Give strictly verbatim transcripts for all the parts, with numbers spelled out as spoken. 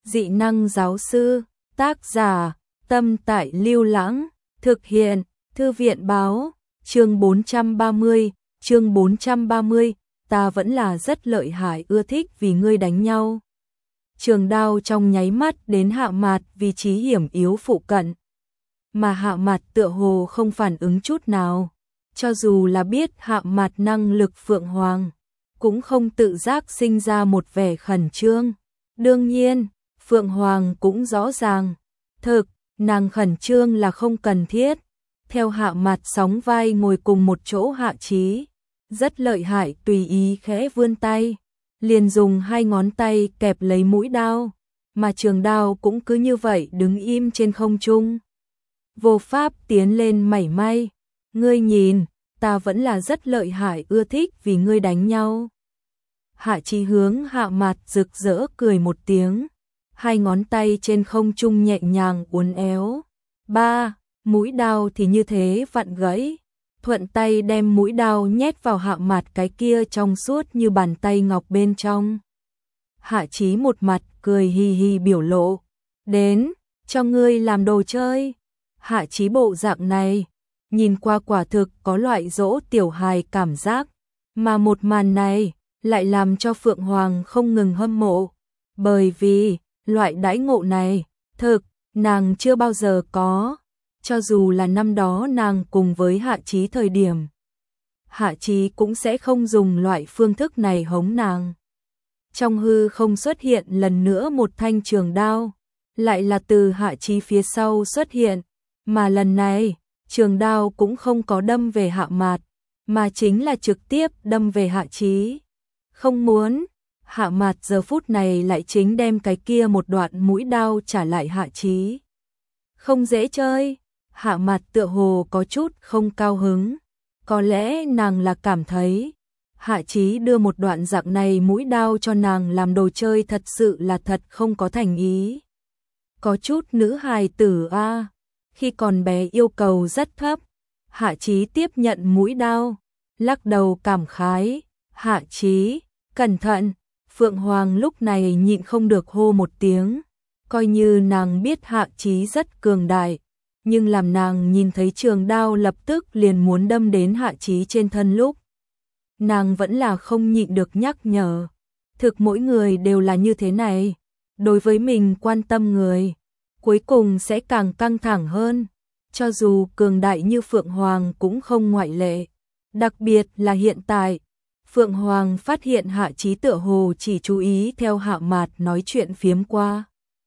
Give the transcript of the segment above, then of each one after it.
Dị năng giáo sư, tác giả, Tâm Tại Lưu Lãng, thực hiện, Thư viện báo, chương bốn trăm ba mươi, chương bốn trăm ba mươi, ta vẫn là rất lợi hại, ưa thích vì ngươi đánh nhau. Trường đao trong nháy mắt đến Hạ Mạt vị trí hiểm yếu phụ cận. Mà Hạ Mạt tựa hồ không phản ứng chút nào, cho dù là biết Hạ Mạt năng lực Phượng Hoàng, cũng không tự giác sinh ra một vẻ khẩn trương. Đương nhiên, Phượng Hoàng cũng rõ ràng, thực, nàng khẩn trương là không cần thiết. Theo Hạ Mạt sóng vai ngồi cùng một chỗ Hạ Chí, rất lợi hại, tùy ý khẽ vươn tay, liền dùng hai ngón tay kẹp lấy mũi đao, mà trường đao cũng cứ như vậy đứng im trên không trung. Vô pháp tiến lên mảy may. Ngươi nhìn, ta vẫn là rất lợi hại, ưa thích vì ngươi đánh nhau. Hạ Chí hướng Hạ Mạt rực rỡ cười một tiếng, hai ngón tay trên không trung nhẹ nhàng uốn éo. Ba, mũi đao thì như thế vặn gãy, thuận tay đem mũi đao nhét vào Hạ Mạt cái kia trong suốt như bàn tay ngọc bên trong. Hạ Chí một mặt cười hì hì biểu lộ, đến, cho ngươi làm đồ chơi. Hạ Chí bộ dạng này, nhìn qua quả thực có loại dỗ tiểu hài cảm giác, mà một màn này lại làm cho Phượng Hoàng không ngừng hâm mộ, bởi vì loại đãi ngộ này, thực, nàng chưa bao giờ có, cho dù là năm đó nàng cùng với Hạ Chí thời điểm. Hạ Chí cũng sẽ không dùng loại phương thức này hống nàng. Trong hư không xuất hiện lần nữa một thanh trường đao, lại là từ Hạ Chí phía sau xuất hiện, mà lần này, trường đao cũng không có đâm về Hạ Mạt, mà chính là trực tiếp đâm về Hạ Chí. Không muốn, Hạ Mạt giờ phút này lại chính đem cái kia một đoạn mũi đao trả lại Hạ Chí. Không dễ chơi, Hạ Mạt tựa hồ có chút không cao hứng, có lẽ nàng là cảm thấy Hạ Chí đưa một đoạn dạng này mũi đao cho nàng làm đồ chơi thật sự là thật không có thành ý. Có chút nữ hài tử a, khi còn bé yêu cầu rất thấp. Hạ Chí tiếp nhận mũi đao, lắc đầu cảm khái, Hạ Chí, cẩn thận. Phượng Hoàng lúc này nhịn không được hô một tiếng, coi như nàng biết Hạ Chí rất cường đại, nhưng làm nàng nhìn thấy trường đao lập tức liền muốn đâm đến Hạ Chí trên thân lúc, nàng vẫn là không nhịn được nhắc nhở, thực mỗi người đều là như thế này, đối với mình quan tâm người, cuối cùng sẽ càng căng thẳng hơn, cho dù cường đại như Phượng Hoàng cũng không ngoại lệ, đặc biệt là hiện tại. Phượng Hoàng phát hiện Hạ Chí tựa hồ chỉ chú ý theo Hạ Mạt nói chuyện phiếm qua,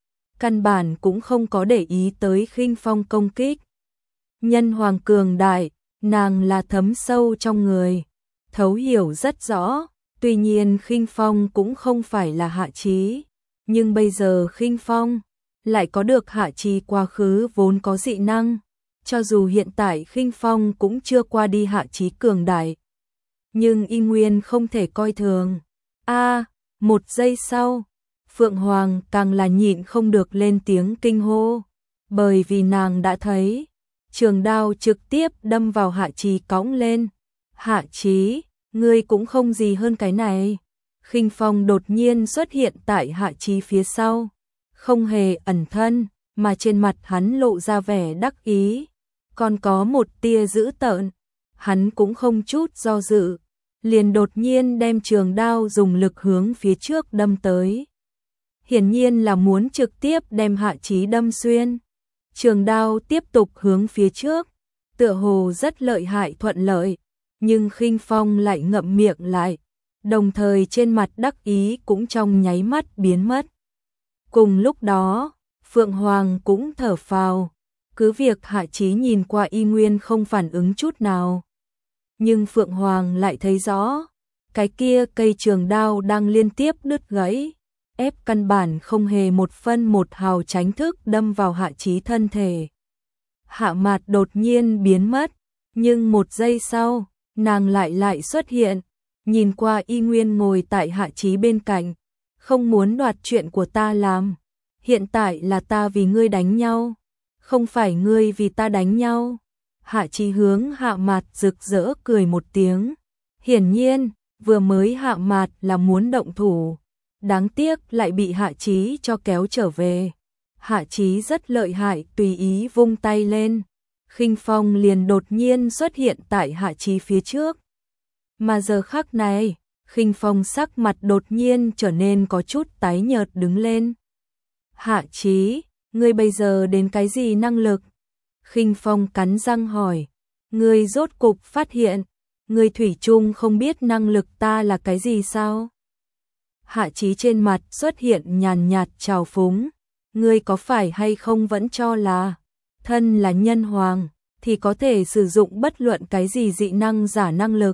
căn bản cũng không có để ý tới khinh phong công kích. Nhân hoàng cường đại, nàng là thấm sâu trong người, thấu hiểu rất rõ, tuy nhiên khinh phong cũng không phải là Hạ Chí, nhưng bây giờ khinh phong lại có được Hạ Chí quá khứ vốn có dị năng, cho dù hiện tại khinh phong cũng chưa qua đi Hạ Chí cường đại, nhưng y nguyên không thể coi thường. A, à, một giây sau, Phượng Hoàng càng là nhịn không được lên tiếng kinh hô, bởi vì nàng đã thấy trường đao trực tiếp đâm vào Hạ Chí cõng lên. Hạ Chí, ngươi cũng không gì hơn cái này. Khinh phong đột nhiên xuất hiện tại Hạ Chí phía sau, không hề ẩn thân, mà trên mặt hắn lộ ra vẻ đắc ý, còn có một tia dữ tợn. Hắn cũng không chút do dự, liền đột nhiên đem trường đao dùng lực hướng phía trước đâm tới. Hiển nhiên là muốn trực tiếp đem Hạ Chí đâm xuyên. Trường đao tiếp tục hướng phía trước, tựa hồ rất lợi hại thuận lợi, nhưng khinh phong lại ngậm miệng lại, đồng thời trên mặt đắc ý cũng trong nháy mắt biến mất. Cùng lúc đó, Phượng Hoàng cũng thở phào, cứ việc Hạ Chí nhìn qua y nguyên không phản ứng chút nào. Nhưng Phượng Hoàng lại thấy rõ, cái kia cây trường đao đang liên tiếp đứt gãy, ép căn bản không hề một phân một hào tránh thức đâm vào Hạ Chí thân thể. Hạ Mạt đột nhiên biến mất, nhưng một giây sau, nàng lại lại xuất hiện, nhìn qua y nguyên ngồi tại Hạ Chí bên cạnh, không muốn đoạt chuyện của ta làm, hiện tại là ta vì ngươi đánh nhau, không phải ngươi vì ta đánh nhau. Hạ Chí hướng Hạ Mạt rực rỡ cười một tiếng, hiển nhiên, vừa mới Hạ Mạt là muốn động thủ, đáng tiếc lại bị Hạ Chí cho kéo trở về. Hạ Chí rất lợi hại, tùy ý vung tay lên, Khinh Phong liền đột nhiên xuất hiện tại Hạ Chí phía trước. Mà giờ khắc này, Khinh Phong sắc mặt đột nhiên trở nên có chút tái nhợt đứng lên. Hạ Chí, ngươi bây giờ đến cái gì năng lực? Khinh Phong cắn răng hỏi. Ngươi rốt cục phát hiện, ngươi thủy chung không biết năng lực ta là cái gì sao? Hạ Chí trên mặt xuất hiện nhàn nhạt trào phúng. Ngươi có phải hay không vẫn cho là thân là nhân hoàng thì có thể sử dụng bất luận cái gì dị năng giả năng lực?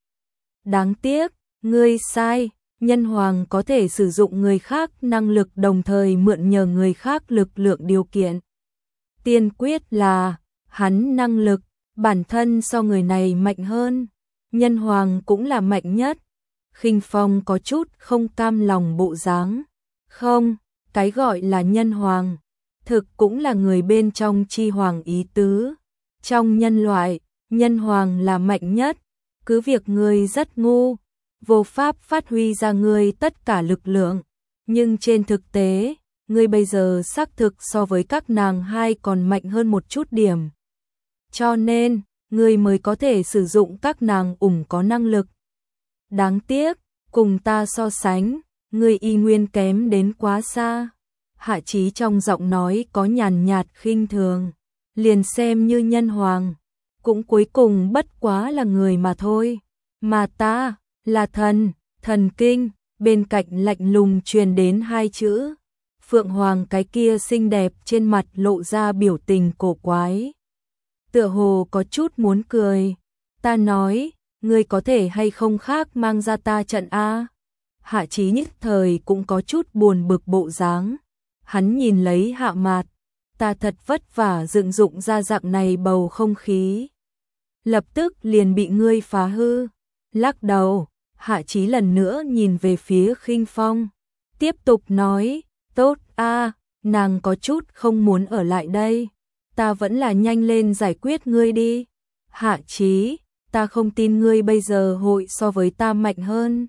Đáng tiếc, ngươi sai, nhân hoàng có thể sử dụng người khác năng lực đồng thời mượn nhờ người khác lực lượng điều kiện. Tiên quyết là, hắn năng lực, bản thân so người này mạnh hơn, nhân hoàng cũng là mạnh nhất. Khinh Phong có chút không cam lòng bộ dáng. Không, cái gọi là nhân hoàng, thực cũng là người bên trong chi hoàng ý tứ. Trong nhân loại, nhân hoàng là mạnh nhất, cứ việc ngươi rất ngu, vô pháp phát huy ra ngươi tất cả lực lượng, nhưng trên thực tế, ngươi bây giờ xác thực so với các nàng hai còn mạnh hơn một chút điểm. Cho nên, ngươi mới có thể sử dụng các nàng ủng có năng lực. Đáng tiếc, cùng ta so sánh, ngươi y nguyên kém đến quá xa. Hạ Chí trong giọng nói có nhàn nhạt khinh thường, liền xem như nhân hoàng, cũng cuối cùng bất quá là người mà thôi. Mà ta, là thần, thần kinh, bên cạnh lạnh lùng truyền đến hai chữ. Phượng Hoàng cái kia xinh đẹp trên mặt lộ ra biểu tình cổ quái. Tựa hồ có chút muốn cười. Ta nói, ngươi có thể hay không khác mang ra ta trận A. Hạ Chí nhất thời cũng có chút buồn bực bộ dáng. Hắn nhìn lấy Hạ Mạt. Ta thật vất vả dựng dụng ra dạng này bầu không khí. Lập tức liền bị ngươi phá hư. Lắc đầu, Hạ Chí lần nữa nhìn về phía Khinh Phong. Tiếp tục nói, tốt a, nàng có chút không muốn ở lại đây. Ta vẫn là nhanh lên giải quyết ngươi đi. Hạ Chí, ta không tin ngươi bây giờ hội so với ta mạnh hơn.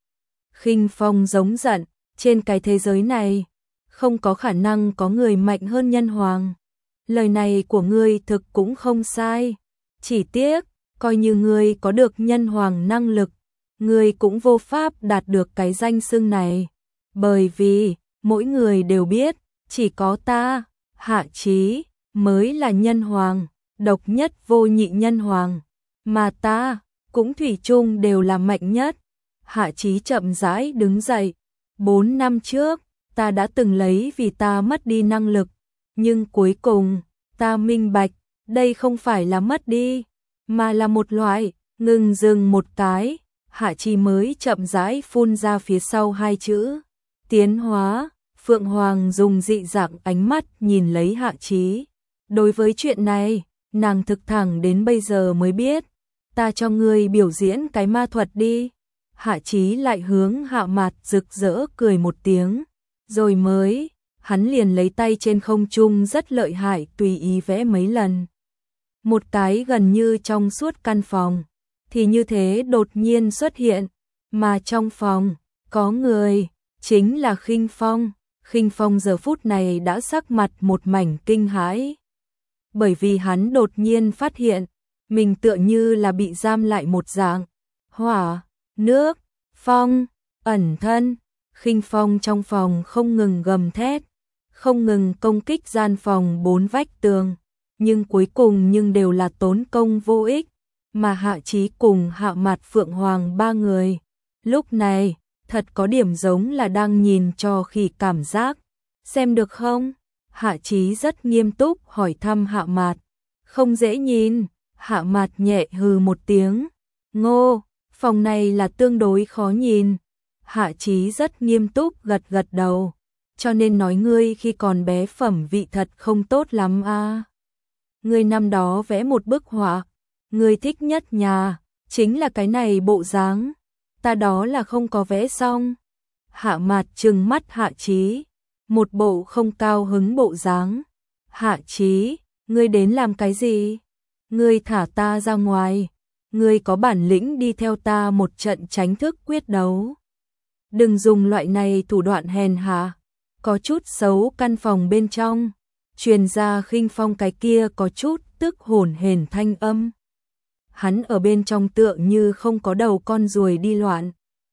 Khinh Phong giống giận, trên cái thế giới này, không có khả năng có người mạnh hơn nhân hoàng. Lời này của ngươi thực cũng không sai. Chỉ tiếc, coi như ngươi có được nhân hoàng năng lực, ngươi cũng vô pháp đạt được cái danh xưng này. Bởi vì, mỗi người đều biết, chỉ có ta, Hạ Chí, mới là nhân hoàng, độc nhất vô nhị nhân hoàng. Mà ta, cũng thủy chung đều là mạnh nhất. Hạ Chí chậm rãi đứng dậy. Bốn năm trước, ta đã từng lấy vì ta mất đi năng lực. Nhưng cuối cùng, ta minh bạch, đây không phải là mất đi, mà là một loại, ngừng dừng một cái. Hạ Chí mới chậm rãi phun ra phía sau hai chữ. Tiến hóa. Phượng Hoàng dùng dị dạng ánh mắt nhìn lấy Hạ Chí. Đối với chuyện này, nàng thực thẳng đến bây giờ mới biết. Ta cho ngươi biểu diễn cái ma thuật đi. Hạ Chí lại hướng Hạ Mạt rực rỡ cười một tiếng. Rồi mới, hắn liền lấy tay trên không trung rất lợi hại tùy ý vẽ mấy lần. Một cái gần như trong suốt căn phòng, thì như thế đột nhiên xuất hiện. Mà trong phòng, có người, chính là Khinh Phong. Khinh Phong giờ phút này đã sắc mặt một mảnh kinh hãi. Bởi vì hắn đột nhiên phát hiện, mình tựa như là bị giam lại một dạng. Hỏa, nước, phong, ẩn thân. Khinh Phong trong phòng không ngừng gầm thét, không ngừng công kích gian phòng bốn vách tường. Nhưng cuối cùng nhưng đều là tốn công vô ích. Mà Hạ Chí cùng Hạ Mạt Phượng Hoàng ba người. Lúc này, thật có điểm giống là đang nhìn cho khỉ cảm giác. Xem được không? Hạ Chí rất nghiêm túc hỏi thăm Hạ Mạt. Không dễ nhìn. Hạ Mạt nhẹ hừ một tiếng. Ngô, phòng này là tương đối khó nhìn. Hạ Chí rất nghiêm túc gật gật đầu. Cho nên nói ngươi khi còn bé phẩm vị thật không tốt lắm a. À. Ngươi năm đó vẽ một bức họa, ngươi thích nhất nhà, chính là cái này bộ dáng. Ta đó là không có vẽ xong. Hạ Mạt trừng mắt Hạ Chí, một bộ không cao hứng bộ dáng. Hạ Chí, ngươi đến làm cái gì? Ngươi thả ta ra ngoài, ngươi có bản lĩnh đi theo ta một trận tránh thức quyết đấu. đừng dùng loại này thủ đoạn hèn hạ, có chút xấu. Căn phòng bên trong truyền ra Khinh Phong cái kia có chút tức hổn hển thanh âm. Hắn ở bên trong tựa như không có đầu con ruồi đi loạn,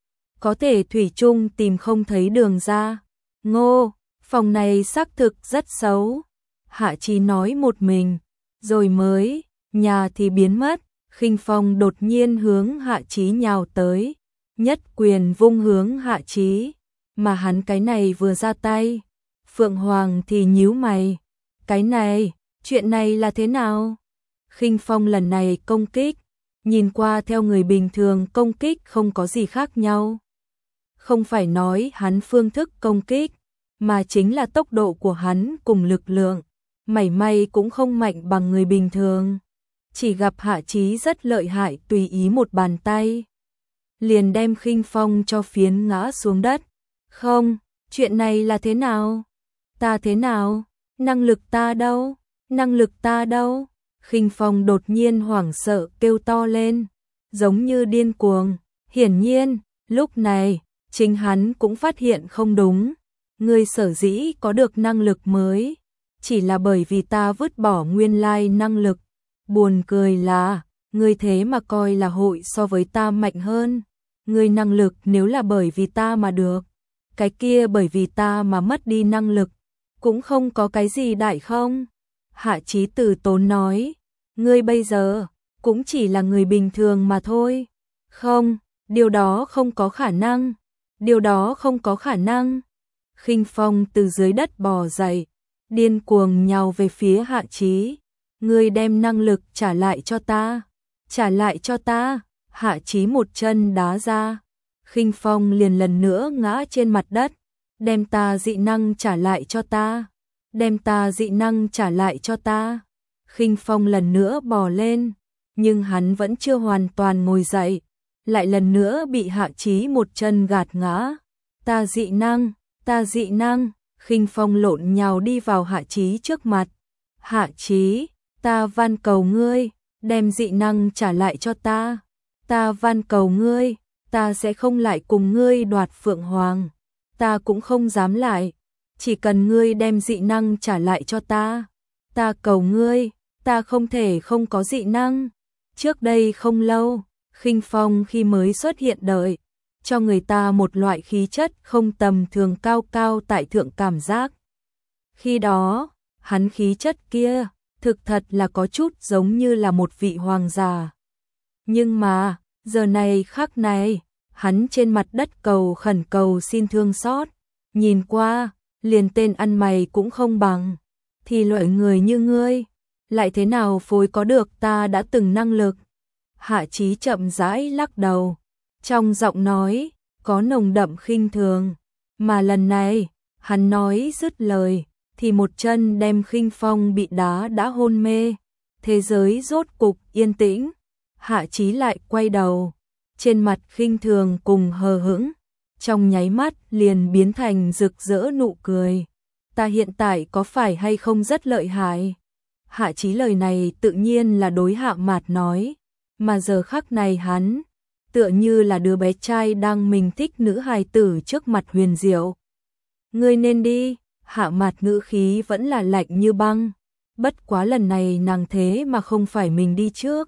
có thể thủy chung tìm không thấy đường ra. Ngô, phòng này xác thực rất xấu. Hạ Chí nói một mình, rồi mới, nhà thì biến mất. Khinh Phong đột nhiên hướng Hạ Chí nhào tới, nhất quyền vung hướng Hạ Chí, mà hắn cái này vừa ra tay, Phượng Hoàng thì nhíu mày. Cái này, chuyện này là thế nào? Khinh Phong lần này công kích, nhìn qua theo người bình thường công kích không có gì khác nhau. Không phải nói hắn phương thức công kích, mà chính là tốc độ của hắn cùng lực lượng, mảy may cũng không mạnh bằng người bình thường. Chỉ gặp Hạ Chí rất lợi hại, tùy ý một bàn tay liền đem Khinh Phong cho phiến ngã xuống đất. Không, chuyện này là thế nào? Ta thế nào? Năng lực ta đâu? Năng lực ta đâu? Khinh Phong đột nhiên hoảng sợ kêu to lên, giống như điên cuồng. Hiển nhiên, lúc này, chính hắn cũng phát hiện không đúng. Ngươi sở dĩ có được năng lực mới, chỉ là bởi vì ta vứt bỏ nguyên lai năng lực. Buồn cười là, ngươi thế mà coi là hội so với ta mạnh hơn. Ngươi năng lực nếu là bởi vì ta mà được, cái kia bởi vì ta mà mất đi năng lực, cũng không có cái gì đại không? Hạ Chí từ tốn nói, ngươi bây giờ cũng chỉ là người bình thường mà thôi. Không, điều đó không có khả năng, điều đó không có khả năng. Khinh Phong từ dưới đất bò dậy, điên cuồng nhào về phía Hạ Chí. Ngươi đem năng lực trả lại cho ta, trả lại cho ta. Hạ Chí một chân đá ra, Khinh Phong liền lần nữa ngã trên mặt đất. Đem ta dị năng trả lại cho ta, đem ta dị năng trả lại cho ta. Khinh Phong lần nữa bò lên, nhưng hắn vẫn chưa hoàn toàn ngồi dậy, lại lần nữa bị Hạ Chí một chân gạt ngã. Ta dị năng, ta dị năng. Khinh Phong lộn nhào đi vào Hạ Chí trước mặt. Hạ Chí, ta van cầu ngươi, đem dị năng trả lại cho ta. Ta van cầu ngươi, ta sẽ không lại cùng ngươi đoạt Phượng Hoàng. Ta cũng không dám lại, chỉ cần ngươi đem dị năng trả lại cho ta. Ta cầu ngươi, ta không thể không có dị năng. Trước đây không lâu, Khinh Phong khi mới xuất hiện đời, cho người ta một loại khí chất không tầm thường, cao cao tại thượng cảm giác. Khi đó, hắn khí chất kia, thực thật là có chút giống như là một vị hoàng giả. Nhưng mà, giờ này khắc này, hắn trên mặt đất cầu khẩn cầu xin thương xót, nhìn qua, liền tên ăn mày cũng không bằng. Thì loại người như ngươi, lại thế nào phối có được ta đã từng năng lực? Hạ Chí chậm rãi lắc đầu, trong giọng nói có nồng đậm khinh thường, mà lần này, hắn nói dứt lời, thì một chân đem Khinh Phong bị đá đã hôn mê. Thế giới rốt cục yên tĩnh, Hạ Chí lại quay đầu, trên mặt khinh thường cùng hờ hững, trong nháy mắt liền biến thành rực rỡ nụ cười. Ta hiện tại có phải hay không rất lợi hại? Hạ Chí lời này tự nhiên là đối Hạ Mạt nói, mà giờ khắc này hắn tựa như là đứa bé trai đang mình thích nữ hài tử trước mặt huyền diệu. Ngươi nên đi. Hạ Mạt ngữ khí vẫn là lạnh như băng, bất quá lần này nàng thế mà không phải mình đi trước,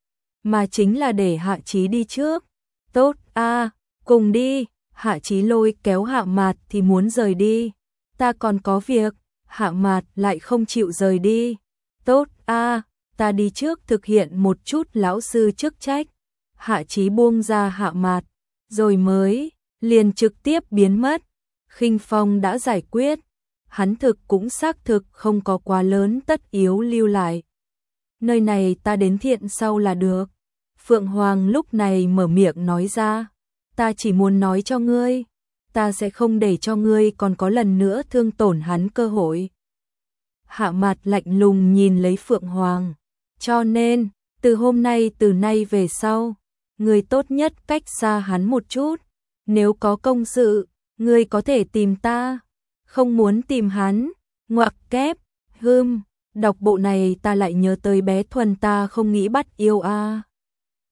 mà chính là để Hạ Chí đi trước. Tốt a, à, cùng đi. Hạ Chí lôi kéo Hạ Mạt thì muốn rời đi. Ta còn có việc. Hạ Mạt lại không chịu rời đi. Tốt a, à, ta đi trước thực hiện một chút lão sư chức trách. Hạ Chí buông ra Hạ Mạt, rồi mới liền trực tiếp biến mất. Khinh Phong đã giải quyết, hắn thực cũng xác thực không có quá lớn tất yếu lưu lại. Nơi này ta đến thiện sau là được. Phượng Hoàng lúc này mở miệng nói ra, ta chỉ muốn nói cho ngươi, ta sẽ không để cho ngươi còn có lần nữa thương tổn hắn cơ hội. Hạ Mạt lạnh lùng nhìn lấy Phượng Hoàng, cho nên, từ hôm nay từ nay về sau, ngươi tốt nhất cách xa hắn một chút. Nếu có công sự, ngươi có thể tìm ta, không muốn tìm hắn. Ngoặc kép, hưm, đọc bộ này ta lại nhớ tới bé Thuần ta không nghĩ bắt yêu a. À.